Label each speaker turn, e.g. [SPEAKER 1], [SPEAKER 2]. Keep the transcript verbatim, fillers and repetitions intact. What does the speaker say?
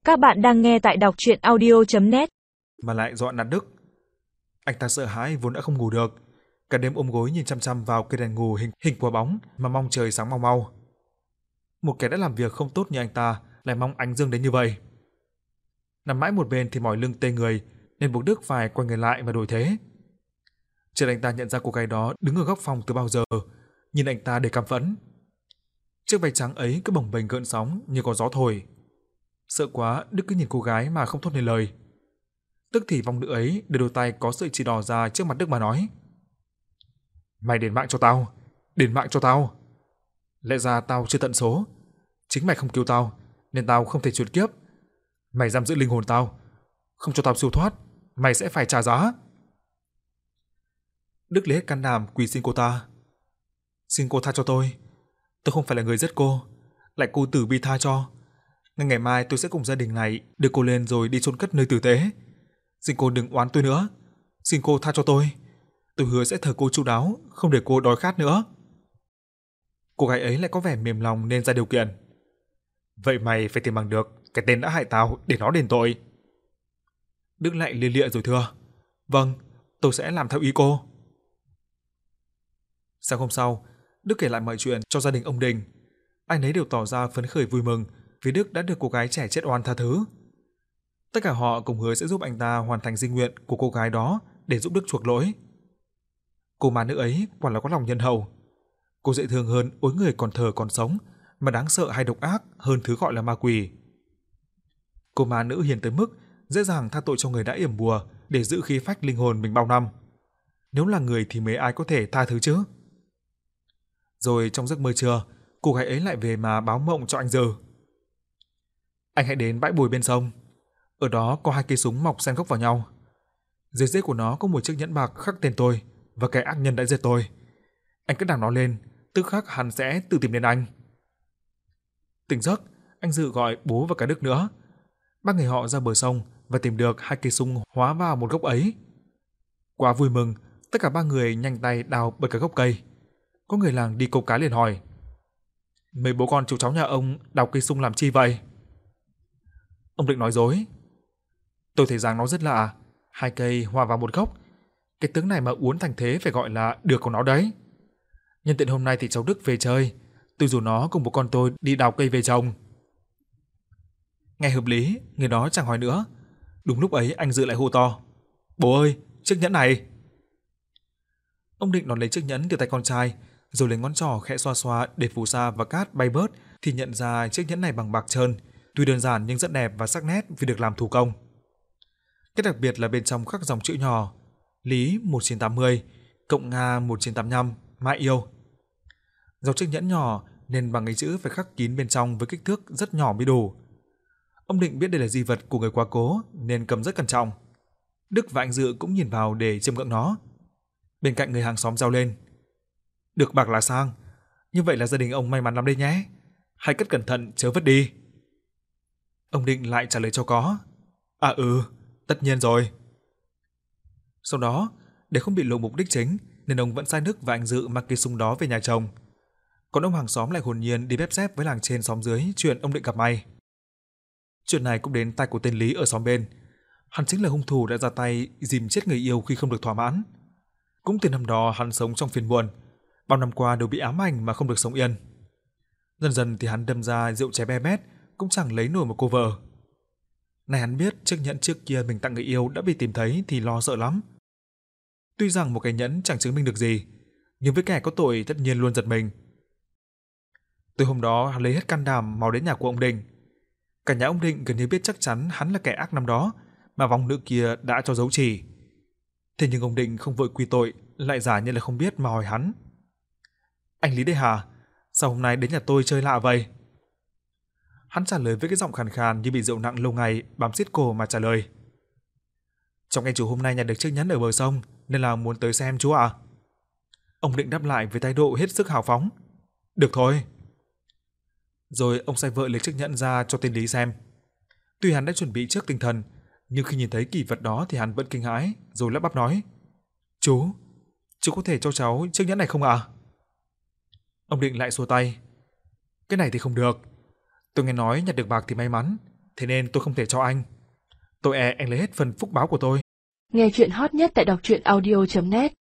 [SPEAKER 1] Các bạn đang nghe tại đọc truyện audio chấm net.
[SPEAKER 2] Mà lại dọa nạt Đức. Anh ta sợ hãi vốn đã không ngủ được, cả đêm ôm gối nhìn chăm chăm vào cây đèn ngủ hình hình quả bóng mà mong trời sáng mau mau. Một kẻ đã làm việc không tốt như anh ta lại mong ánh dương đến như vậy. Nằm mãi một bên thì mỏi lưng tê người, nên buộc Đức phải quay người lại và đổi thế. Chợt anh ta nhận ra cô gái đó đứng ở góc phòng từ bao giờ, nhìn anh ta để căm phẫn. Chiếc váy trắng ấy cứ bồng bềnh gợn sóng như có gió thổi. Sợ quá, Đức cứ nhìn cô gái mà không thốt nên lời. Tức thì vong nữ ấy đưa đôi tay có sợi chỉ đỏ ra trước mặt Đức mà nói: "Mày đền mạng cho tao, đền mạng cho tao. Lẽ ra tao chưa tận số, chính mày không cứu tao nên tao không thể chuyển kiếp. Mày giam giữ linh hồn tao, không cho tao siêu thoát, mày sẽ phải trả giá." Đức lấy hết can đảm quỳ xin cô ta: "Xin cô tha cho tôi, tôi không phải là người giết cô, lại cô tử bi tha cho. Ngay ngày mai tôi sẽ cùng gia đình này đưa cô lên rồi đi chôn cất nơi tử tế. Xin cô đừng oán tôi nữa, xin cô tha cho tôi. Tôi hứa sẽ thờ cô chu đáo, không để cô đói khát nữa." Cô gái ấy lại có vẻ mềm lòng nên ra điều kiện: "Vậy mày phải tìm bằng được cái tên đã hại tao để nó đền tội." Đức lại lia lịa rồi thưa: "Vâng, tôi sẽ làm theo ý cô." Sáng hôm sau, Đức kể lại mọi chuyện cho gia đình ông Đình. Ai nấy đều tỏ ra phấn khởi vui mừng vì Đức đã được cô gái trẻ chết oan tha thứ. Tất cả họ cùng hứa sẽ giúp anh ta hoàn thành di nguyện của cô gái đó để giúp Đức chuộc lỗi. Cô ma nữ ấy quả là có lòng nhân hậu. Cô dễ thương hơn ối người còn thờ còn sống, mà đáng sợ hay độc ác hơn thứ gọi là ma quỷ. Cô ma nữ hiền tới mức dễ dàng tha tội cho người đã yểm bùa để giữ khí phách linh hồn mình bao năm. Nếu là người thì mấy ai có thể tha thứ chứ? Rồi trong giấc mơ trưa, cô gái ấy lại về mà báo mộng cho anh Dừ: "Anh hãy đến bãi bồi bên sông. Ở đó có hai cây súng mọc xen gốc vào nhau. Dưới rễ của nó có một chiếc nhẫn bạc khắc tên tôi và kẻ ác nhân đã giết tôi. Anh cứ đằng nó lên, tức khắc hắn sẽ tự tìm đến anh." Tỉnh giấc, anh Dự gọi bố và cả Đức nữa. Ba người họ ra bờ sông và tìm được hai cây súng hóa vào một gốc ấy. Quá vui mừng, tất cả ba người nhanh tay đào bật cả gốc cây. Có người làng đi câu cá liền hỏi: "Mấy bố con chú cháu nhà ông đào cây sung làm chi vậy?" Ông Định nói dối: "Tôi thấy dáng nó rất lạ, hai cây hòa vào một gốc. Cái tướng này mà uốn thành thế phải gọi là được của nó đấy. Nhân tiện hôm nay thì cháu Đức về chơi, tôi rủ nó cùng bố con tôi đi đào cây về trồng." Nghe hợp lý, người đó chẳng hỏi nữa. Đúng lúc ấy anh Dự lại hô to: "Bố ơi, chiếc nhẫn này!" Ông Định đón lấy chiếc nhẫn từ tay con trai, rồi lấy ngón trỏ khẽ xoa xoa để phù sa và cát bay bớt, thì nhận ra chiếc nhẫn này bằng bạc trơn, tuy đơn giản nhưng rất đẹp và sắc nét vì được làm thủ công. Cái đặc biệt là bên trong khắc dòng chữ nhỏ: Lý một nghìn chín trăm tám mươi, cộng Nga một nghìn chín trăm tám mươi lăm, mãi yêu. Do chiếc nhẫn nhỏ nên bằng cái chữ phải khắc kín bên trong với kích thước rất nhỏ mới đủ. Ông Định biết đây là di vật của người quá cố nên cầm rất cẩn trọng. Đức và anh Dự cũng nhìn vào để chiêm ngưỡng nó. Bên cạnh người hàng xóm reo lên: "Được bạc là sang, như vậy là gia đình ông may mắn lắm đây nhé. Hãy cất cẩn thận chớ vứt đi." Ông Định lại trả lời cho có: "À ừ, tất nhiên rồi." Sau đó, để không bị lộ mục đích chính nên ông vẫn sai Đức và anh Dự mang cây súng đó về nhà chồng. Còn ông hàng xóm lại hồn nhiên đi bếp xếp với làng trên xóm dưới chuyện ông Định gặp may. Chuyện này cũng đến tai của tên Lý ở xóm bên. Hắn chính là hung thủ đã ra tay dìm chết người yêu khi không được thỏa mãn. Cũng từ năm đó hắn sống trong phiền muộn, bao năm qua đều bị ám ảnh mà không được sống yên. Dần dần thì hắn đâm ra rượu chè be bét cũng chẳng lấy nổi một cô vợ. Này hắn biết chiếc nhẫn trước kia mình tặng người yêu đã bị tìm thấy thì lo sợ lắm. Tuy rằng một cái nhẫn chẳng chứng minh được gì, nhưng với kẻ có tội tất nhiên luôn giật mình. Từ hôm đó hắn lấy hết can đảm mò đến nhà của ông Định. Cả nhà ông Định gần như biết chắc chắn hắn là kẻ ác năm đó mà vong nữ kia đã cho dấu chỉ. Thế nhưng ông Định không vội quy tội, lại giả như là không biết mà hỏi hắn: "Anh Lý đây hả? Sao hôm nay đến nhà tôi chơi lạ vậy?" Hắn trả lời với cái giọng khàn khàn như bị rượu nặng lâu ngày bám xiết cổ mà trả lời: "Trong ngày chủ hôm nay nhặt được chiếc nhẫn ở bờ sông nên là muốn tới xem chú ạ." Ông Định đáp lại với thái độ hết sức hào phóng: "Được thôi." Rồi ông sai vợ lấy chiếc nhẫn ra cho tên Lý xem. Tuy hắn đã chuẩn bị trước tinh thần, nhưng khi nhìn thấy kỳ vật đó thì hắn vẫn kinh hãi, rồi lắp bắp nói: "Chú, chú có thể cho cháu chiếc nhẫn này không ạ?" Ông Định lại xua tay: "Cái này thì không được. Tôi nghe nói nhặt được bạc thì may mắn, thế nên tôi không thể cho anh. Tôi e anh lấy hết phần phúc báo của tôi.
[SPEAKER 3] Nghe chuyện hot nhất tại đọc truyện audio chấm net